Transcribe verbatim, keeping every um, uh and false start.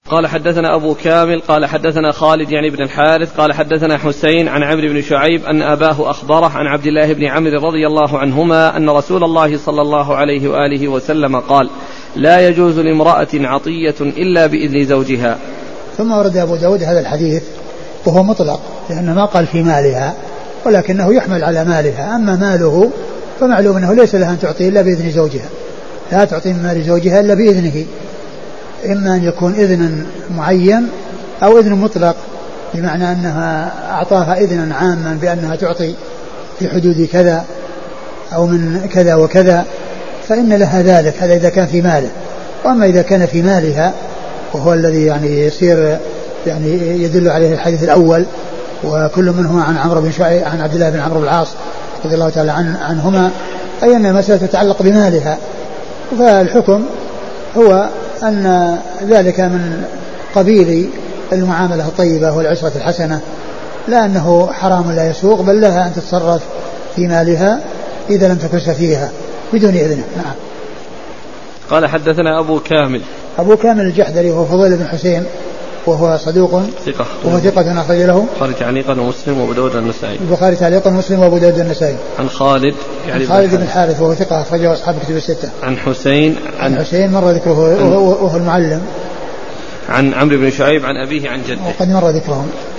قال حدثنا أبو كامل قال حدثنا خالد يعني بن الحارث قال حدثنا حسين عن عمرو بن شعيب أن أباه أخبره عن عبد الله بن عمرو رضي الله عنهما أن رسول الله صلى الله عليه وآله وسلم قال لا يجوز لامرأة عطية إلا بإذن زوجها. ثم ورد أبو داود هذا الحديث وهو مطلق لأنه ما قال في مالها ولكنه يحمل على مالها. أما ماله فمعلوم أنه ليس لها أن تعطي إلا بإذن زوجها، لا تعطي من مال زوجها إلا بإذنه، إما أن يكون إذن معين أو إذن مطلق بمعنى أنها أعطاها إذنا عاما بأنها تعطي في حدود كذا أو من كذا وكذا فإن لها ذلك، هذا إذا كان في ماله. وأما إذا كان في مالها وهو الذي يعني يصير يعني يدل عليه الحديث الأول وكل منهما عن عمرو بن شعيب عن عبد الله بن عمرو بن العاص رضي الله تعالى عن عنهما أي أن المسألة تتعلق بمالها، فالحكم هو أن ذلك من قبيل المعاملة الطيبة والعشرة الحسنة، لا أنه حرام لا يسوق بل لها أن تتصرف في مالها إذا لم تكن سفيها بدون إذنه. نعم. قال حدثنا أبو كامل أبو كامل الجحدري وهو فضيل بن حسين وهو صدوق ثقة وهو ثقة أخرج له البخاري تعليقا ومسلم وأبو داود النسائي. البخاري تعليقا ومسلم وأبو داود النسائي. عن خالد يعني عن خالد بن الحارث وهو ثقة أخرجه أصحاب الكتب الستة. عن حسين عن, عن حسين مر ذكره وهو, وهو المعلم. عن عمرو بن شعيب عن أبيه عن جده وقد مر ذكرهم.